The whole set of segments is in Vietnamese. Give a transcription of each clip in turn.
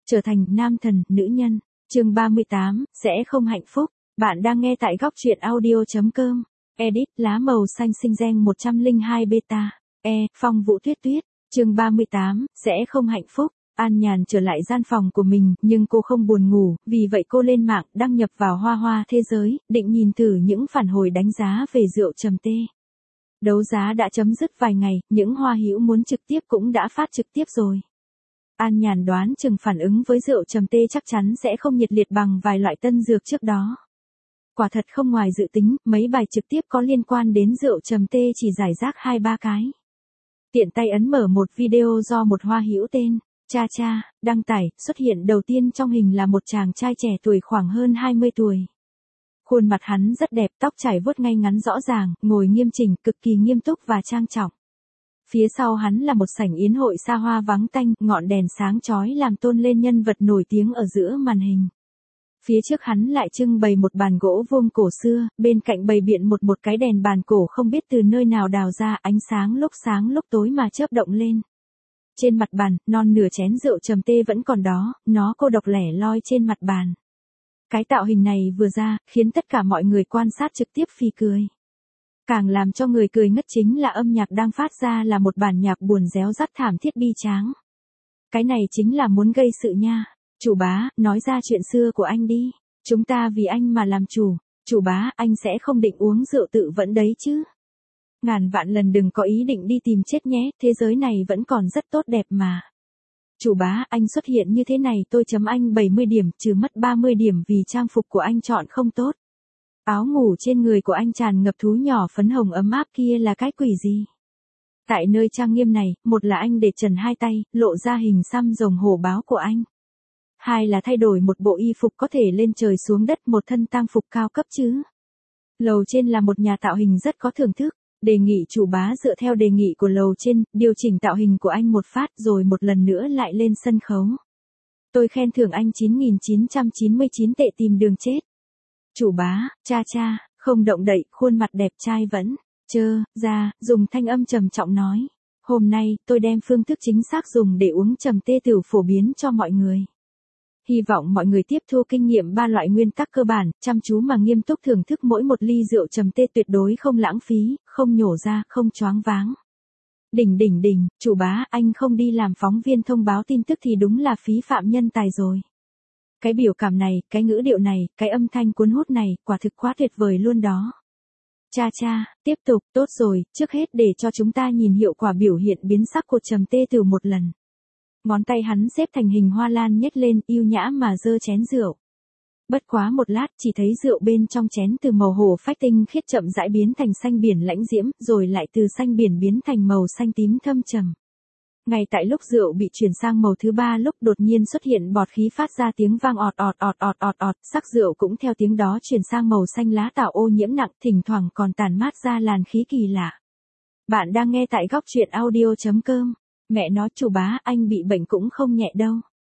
Trở thành nam thần, nữ nhân. Chương 38, sẽ không hạnh phúc. Bạn đang nghe tại góc truyện audio.com. Edit, lá màu xanh sinh gen 102 beta. Phong Vũ Tuyết Tuyết. Chương 38, sẽ không hạnh phúc. An Nhàn trở lại gian phòng của mình, nhưng cô không buồn ngủ, vì vậy cô lên mạng, đăng nhập vào Hoa Hoa Thế Giới, định nhìn thử những phản hồi đánh giá về rượu trầm tê. Đấu giá đã chấm dứt vài ngày, những hoa hữu muốn trực tiếp cũng đã phát trực tiếp rồi. An Nhàn đoán chừng phản ứng với rượu trầm tê chắc chắn sẽ không nhiệt liệt bằng vài loại tân dược trước đó. Quả thật không ngoài dự tính, mấy bài trực tiếp có liên quan đến rượu trầm tê chỉ giải rác 2-3 cái. Tiện tay ấn mở một video do một hoa hữu tên Cha Cha đăng tải, xuất hiện đầu tiên trong hình là một chàng trai trẻ tuổi khoảng hơn 20 tuổi. Khuôn mặt hắn rất đẹp, tóc chảy vuốt ngay ngắn rõ ràng, ngồi nghiêm chỉnh, cực kỳ nghiêm túc và trang trọng. Phía sau hắn là một sảnh yến hội xa hoa vắng tanh, ngọn đèn sáng chói làm tôn lên nhân vật nổi tiếng ở giữa màn hình. Phía trước hắn lại trưng bày một bàn gỗ vuông cổ xưa, bên cạnh bày biện một cái đèn bàn cổ không biết từ nơi nào đào ra, ánh sáng lúc tối mà chớp động lên. Trên mặt bàn, non nửa chén rượu trầm tê vẫn còn đó, nó cô độc lẻ loi trên mặt bàn. Cái tạo hình này vừa ra, khiến tất cả mọi người quan sát trực tiếp phì cười. Càng làm cho người cười ngất chính là âm nhạc đang phát ra là một bản nhạc buồn réo rắt thảm thiết bi tráng. Cái này chính là muốn gây sự nha. Chủ bá, nói ra chuyện xưa của anh đi. Chúng ta vì anh mà làm chủ. Chủ bá, anh sẽ không định uống rượu tự vẫn đấy chứ. Ngàn vạn lần đừng có ý định đi tìm chết nhé, thế giới này vẫn còn rất tốt đẹp mà. Chủ bá, anh xuất hiện như thế này tôi chấm anh 70 điểm, trừ mất 30 điểm vì trang phục của anh chọn không tốt. Áo ngủ trên người của anh tràn ngập thú nhỏ phấn hồng ấm áp kia là cái quỷ gì? Tại nơi trang nghiêm này, một là anh để trần hai tay, lộ ra hình xăm rồng hổ báo của anh. Hai là thay đổi một bộ y phục có thể lên trời xuống đất, một thân tang phục cao cấp chứ. Lầu trên là một nhà tạo hình rất có thưởng thức. Đề nghị chủ bá dựa theo đề nghị của lầu trên, điều chỉnh tạo hình của anh một phát rồi một lần nữa lại lên sân khấu. Tôi khen thưởng anh 9.999 tệ tìm đường chết. Chủ bá, Cha Cha, không động đậy, khuôn mặt đẹp trai vẫn ra, dùng thanh âm trầm trọng nói. Hôm nay, tôi đem phương thức chính xác dùng để uống trầm tê tử phổ biến cho mọi người. Hy vọng mọi người tiếp thu kinh nghiệm 3 loại nguyên tắc cơ bản, chăm chú mà nghiêm túc thưởng thức mỗi một ly rượu trầm tê, tuyệt đối không lãng phí, không nhổ ra, không choáng váng. Đỉnh, chủ bá, anh không đi làm phóng viên thông báo tin tức thì đúng là phí phạm nhân tài rồi. Cái biểu cảm này, cái ngữ điệu này, cái âm thanh cuốn hút này, quả thực quá tuyệt vời luôn đó. Cha Cha, tiếp tục, tốt rồi, trước hết để cho chúng ta nhìn hiệu quả biểu hiện biến sắc của trầm tê từ một lần. Ngón tay hắn xếp thành hình hoa lan nhét lên, yêu nhã mà giơ chén rượu. Bất quá một lát, chỉ thấy rượu bên trong chén từ màu hồ phách tinh khiết chậm rãi biến thành xanh biển lãnh diễm, rồi lại từ xanh biển biến thành màu xanh tím thâm trầm. Ngay tại lúc rượu bị chuyển sang màu thứ 3, lúc đột nhiên xuất hiện bọt khí phát ra tiếng vang ọt, sắc rượu cũng theo tiếng đó chuyển sang màu xanh lá tạo ô nhiễm nặng, thỉnh thoảng còn tản mát ra làn khí kỳ lạ. Bạn đang nghe tại góc truyện audio.com. Mẹ nói chủ bá, anh bị bệnh cũng không nhẹ đâu.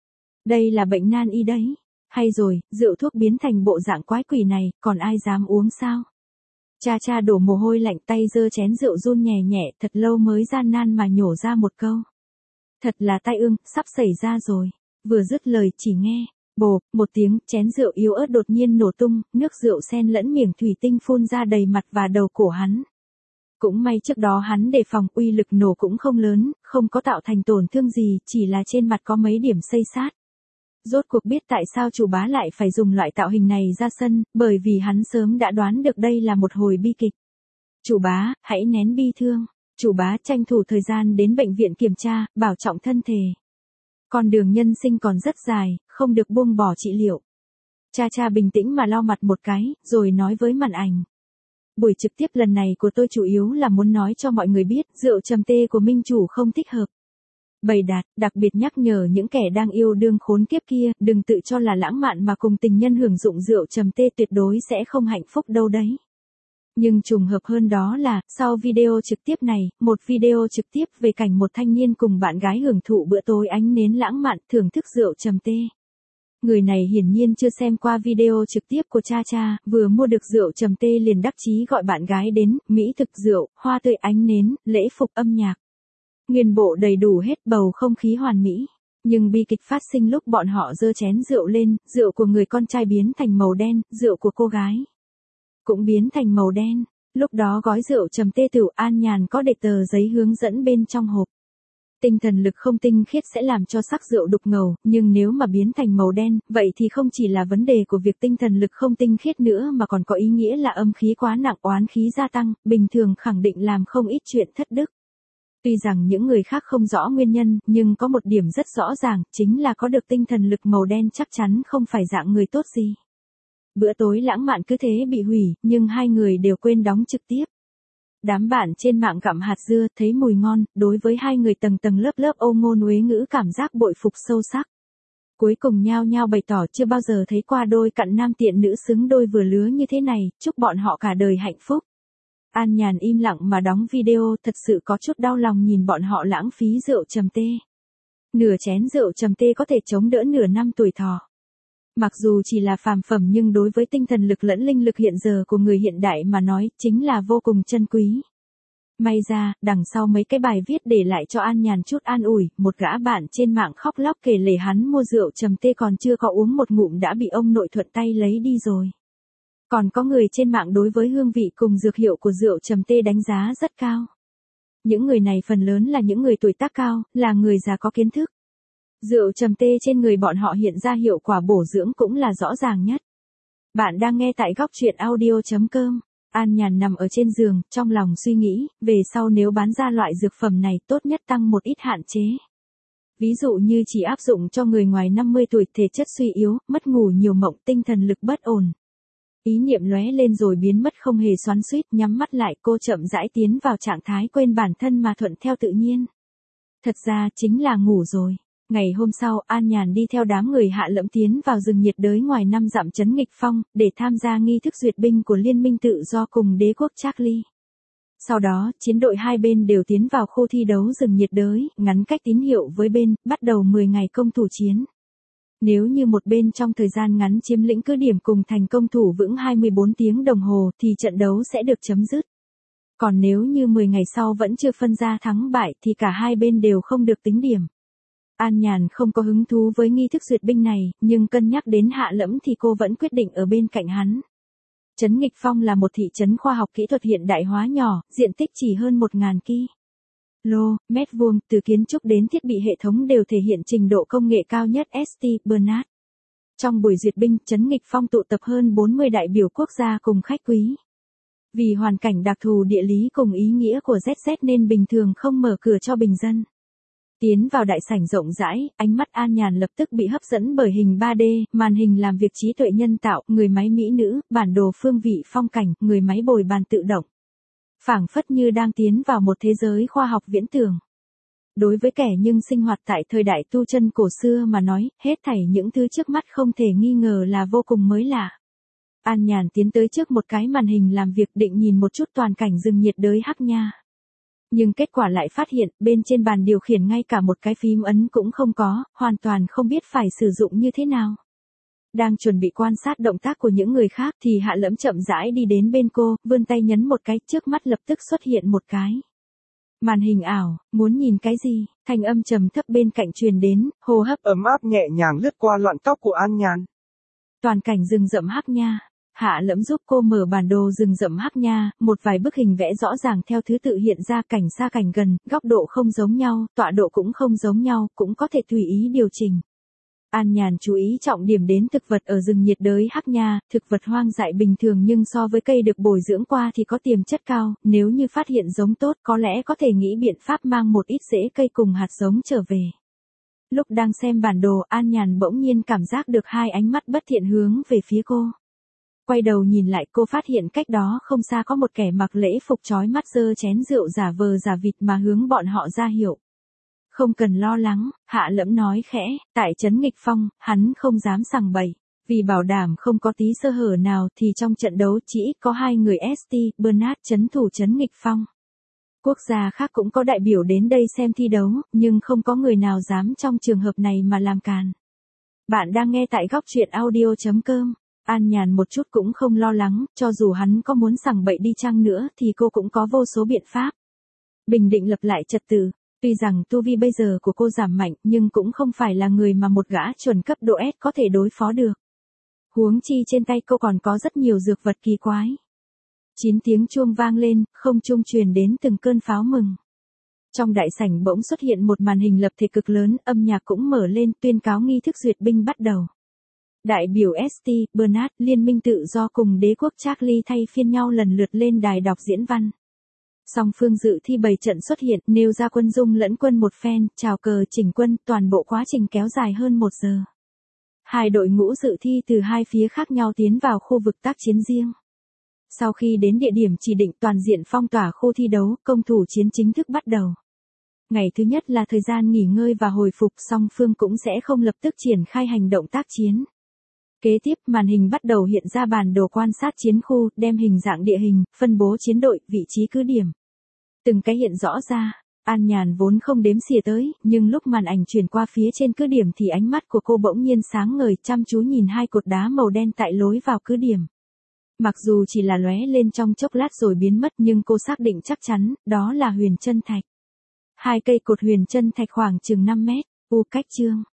Đây là bệnh nan y đấy. Hay rồi, rượu thuốc biến thành bộ dạng quái quỷ này, còn ai dám uống sao? Cha Cha đổ mồ hôi lạnh, tay giơ chén rượu run nhẹ nhẹ, thật lâu mới gian nan mà nhổ ra một câu. Thật là tai ương, sắp xảy ra rồi. Vừa dứt lời chỉ nghe, bộp, một tiếng, chén rượu yếu ớt đột nhiên nổ tung, nước rượu xen lẫn miếng thủy tinh phun ra đầy mặt và đầu cổ hắn. Cũng may trước đó hắn đề phòng, uy lực nổ cũng không lớn, không có tạo thành tổn thương gì, chỉ là trên mặt có mấy điểm xây sát. Rốt cuộc biết tại sao chủ bá lại phải dùng loại tạo hình này ra sân, bởi vì hắn sớm đã đoán được đây là một hồi bi kịch. Chủ bá, hãy nén bi thương. Chủ bá tranh thủ thời gian đến bệnh viện kiểm tra, bảo trọng thân thể. Con đường nhân sinh còn rất dài, không được buông bỏ trị liệu. Cha Cha bình tĩnh mà lau mặt một cái, rồi nói với màn ảnh. Buổi trực tiếp lần này của tôi chủ yếu là muốn nói cho mọi người biết, rượu trầm tê của minh chủ không thích hợp. Bày đạt, đặc biệt nhắc nhở những kẻ đang yêu đương khốn kiếp kia, đừng tự cho là lãng mạn mà cùng tình nhân hưởng dụng rượu trầm tê, tuyệt đối sẽ không hạnh phúc đâu đấy. Nhưng trùng hợp hơn đó là, sau video trực tiếp này, một video trực tiếp về cảnh một thanh niên cùng bạn gái hưởng thụ bữa tối ánh nến lãng mạn, thưởng thức rượu trầm tê. Người này hiển nhiên chưa xem qua video trực tiếp của Cha Cha, vừa mua được rượu trầm tê liền đắc chí gọi bạn gái đến, mỹ thực rượu, hoa tươi ánh nến, lễ phục âm nhạc. Nguyên bộ đầy đủ hết, bầu không khí hoàn mỹ. Nhưng bi kịch phát sinh lúc bọn họ giơ chén rượu lên, rượu của người con trai biến thành màu đen, rượu của cô gái cũng biến thành màu đen. Lúc đó gói rượu trầm tê tửu An Nhàn có để tờ giấy hướng dẫn bên trong hộp. Tinh thần lực không tinh khiết sẽ làm cho sắc rượu đục ngầu, nhưng nếu mà biến thành màu đen, vậy thì không chỉ là vấn đề của việc tinh thần lực không tinh khiết nữa mà còn có ý nghĩa là âm khí quá nặng, oán khí gia tăng, bình thường khẳng định làm không ít chuyện thất đức. Tuy rằng những người khác không rõ nguyên nhân, nhưng có một điểm rất rõ ràng, chính là có được tinh thần lực màu đen chắc chắn không phải dạng người tốt gì. Bữa tối lãng mạn cứ thế bị hủy, nhưng hai người đều quên đóng trực tiếp. Đám bạn trên mạng gặm hạt dưa, thấy mùi ngon, đối với hai người tầng tầng lớp lớp âu ngôn uế ngữ cảm giác bội phục sâu sắc. Cuối cùng nhao nhao bày tỏ chưa bao giờ thấy qua đôi cặn nam tiện nữ xứng đôi vừa lứa như thế này, chúc bọn họ cả đời hạnh phúc. An Nhàn im lặng mà đóng video, thật sự có chút đau lòng nhìn bọn họ lãng phí rượu trầm tê. Nửa chén rượu trầm tê có thể chống đỡ nửa năm tuổi thọ. Mặc dù chỉ là phàm phẩm nhưng đối với tinh thần lực lẫn linh lực hiện giờ của người hiện đại mà nói, chính là vô cùng chân quý. May ra, đằng sau mấy cái bài viết để lại cho An Nhàn chút an ủi, một gã bạn trên mạng khóc lóc kể lể hắn mua rượu trầm tê còn chưa có uống một ngụm đã bị ông nội thuận tay lấy đi rồi. Còn có người trên mạng đối với hương vị cùng dược hiệu của rượu trầm tê đánh giá rất cao. Những người này phần lớn là những người tuổi tác cao, là người già có kiến thức. Rượu trầm tê trên người bọn họ hiện ra hiệu quả bổ dưỡng cũng là rõ ràng nhất. Bạn đang nghe tại góc truyện audio.com. An Nhàn nằm ở trên giường, trong lòng suy nghĩ, về sau nếu bán ra loại dược phẩm này tốt nhất tăng một ít hạn chế. Ví dụ như chỉ áp dụng cho người ngoài 50 tuổi, thể chất suy yếu, mất ngủ nhiều mộng, tinh thần lực bất ổn. Ý niệm lóe lên rồi biến mất không hề xoắn xuýt, nhắm mắt lại cô chậm rãi tiến vào trạng thái quên bản thân mà thuận theo tự nhiên. Thật ra chính là ngủ rồi. Ngày hôm sau, An Nhàn đi theo đám người Hạ Lẫm tiến vào rừng nhiệt đới ngoài 5 dặm trấn Nghịch Phong, để tham gia nghi thức duyệt binh của Liên minh tự do cùng đế quốc Charlie. Sau đó, chiến đội hai bên đều tiến vào khu thi đấu rừng nhiệt đới, ngắn cách tín hiệu với bên, bắt đầu 10 ngày công thủ chiến. Nếu như một bên trong thời gian ngắn chiếm lĩnh cứ điểm cùng thành công thủ vững 24 tiếng đồng hồ thì trận đấu sẽ được chấm dứt. Còn nếu như 10 ngày sau vẫn chưa phân ra thắng bại thì cả hai bên đều không được tính điểm. An Nhàn không có hứng thú với nghi thức duyệt binh này, nhưng cân nhắc đến Hạ Lẫm thì cô vẫn quyết định ở bên cạnh hắn. Trấn Nghịch Phong là một thị trấn khoa học kỹ thuật hiện đại hóa nhỏ, diện tích chỉ hơn 1.000 km vuông, từ kiến trúc đến thiết bị hệ thống đều thể hiện trình độ công nghệ cao nhất ST Bernard. Trong buổi duyệt binh, Trấn Nghịch Phong tụ tập hơn 40 đại biểu quốc gia cùng khách quý. Vì hoàn cảnh đặc thù địa lý cùng ý nghĩa của ZZ nên bình thường không mở cửa cho bình dân. Tiến vào đại sảnh rộng rãi, ánh mắt An Nhàn lập tức bị hấp dẫn bởi hình 3D, màn hình làm việc trí tuệ nhân tạo, người máy mỹ nữ, bản đồ phương vị phong cảnh, người máy bồi bàn tự động. Phảng phất như đang tiến vào một thế giới khoa học viễn tưởng. Đối với kẻ nhưng sinh hoạt tại thời đại tu chân cổ xưa mà nói, hết thảy những thứ trước mắt không thể nghi ngờ là vô cùng mới lạ. An Nhàn tiến tới trước một cái màn hình làm việc định nhìn một chút toàn cảnh rừng nhiệt đới Hắc Nha. Nhưng kết quả lại phát hiện, bên trên bàn điều khiển ngay cả một cái phím ấn cũng không có, hoàn toàn không biết phải sử dụng như thế nào. Đang chuẩn bị quan sát động tác của những người khác thì Hạ Lẫm chậm rãi đi đến bên cô, vươn tay nhấn một cái, trước mắt lập tức xuất hiện một cái màn hình ảo. Muốn nhìn cái gì? Thanh âm trầm thấp bên cạnh truyền đến, hô hấp ấm áp nhẹ nhàng lướt qua lọn tóc của An Nhàn. Toàn cảnh rừng rậm Hắc Nha. Hạ Lẫm giúp cô mở bản đồ rừng rậm Hắc Nha, một vài bức hình vẽ rõ ràng theo thứ tự hiện ra, cảnh xa cảnh gần, góc độ không giống nhau, tọa độ cũng không giống nhau, cũng có thể tùy ý điều chỉnh. An Nhàn chú ý trọng điểm đến thực vật ở rừng nhiệt đới Hắc Nha, thực vật hoang dại bình thường nhưng so với cây được bồi dưỡng qua thì có tiềm chất cao, nếu như phát hiện giống tốt có lẽ có thể nghĩ biện pháp mang một ít rễ cây cùng hạt giống trở về. Lúc đang xem bản đồ, An Nhàn bỗng nhiên cảm giác được hai ánh mắt bất thiện hướng về phía cô. Quay đầu nhìn lại, cô phát hiện cách đó không xa có một kẻ mặc lễ phục chói mắt giơ chén rượu giả vờ giả vịt mà hướng bọn họ ra hiệu. Không cần lo lắng, Hạ Lẫm nói khẽ, tại trấn Nghịch Phong, hắn không dám sằng bậy. Vì bảo đảm không có tí sơ hở nào thì trong trận đấu chỉ có 2 người ST Bernard trấn thủ trấn Nghịch Phong. Quốc gia khác cũng có đại biểu đến đây xem thi đấu, nhưng không có người nào dám trong trường hợp này mà làm càn. Bạn đang nghe tại góc truyện audio.com. An Nhàn một chút cũng không lo lắng, cho dù hắn có muốn sằng bậy đi chăng nữa thì cô cũng có vô số biện pháp. Bình định lập lại trật tự. Tuy rằng tu vi bây giờ của cô giảm mạnh nhưng cũng không phải là người mà một gã chuẩn cấp độ S có thể đối phó được. Huống chi trên tay cô còn có rất nhiều dược vật kỳ quái. 9 tiếng chuông vang lên, không trung truyền đến từng cơn pháo mừng. Trong đại sảnh bỗng xuất hiện một màn hình lập thể cực lớn, âm nhạc cũng mở lên, tuyên cáo nghi thức duyệt binh bắt đầu. Đại biểu ST, Bernard, Liên minh tự do cùng đế quốc Charlie thay phiên nhau lần lượt lên đài đọc diễn văn. Song phương dự thi 7 trận xuất hiện, nêu ra quân dung lẫn quân một phen, chào cờ chỉnh quân, toàn bộ quá trình kéo dài hơn 1 giờ. Hai đội ngũ dự thi từ hai phía khác nhau tiến vào khu vực tác chiến riêng. Sau khi đến địa điểm chỉ định toàn diện phong tỏa khu thi đấu, công thủ chiến chính thức bắt đầu. Ngày thứ nhất là thời gian nghỉ ngơi và hồi phục, song phương cũng sẽ không lập tức triển khai hành động tác chiến. Kế tiếp, màn hình bắt đầu hiện ra bản đồ quan sát chiến khu, đem hình dạng địa hình, phân bố chiến đội, vị trí cứ điểm. Từng cái hiện rõ ra, An Nhàn vốn không đếm xỉa tới, nhưng lúc màn ảnh chuyển qua phía trên cứ điểm thì ánh mắt của cô bỗng nhiên sáng ngời, chăm chú nhìn hai cột đá màu đen tại lối vào cứ điểm. Mặc dù chỉ là lóe lên trong chốc lát rồi biến mất nhưng cô xác định chắc chắn, đó là huyền chân thạch. Hai cây cột huyền chân thạch khoảng chừng 5 mét, cách chương.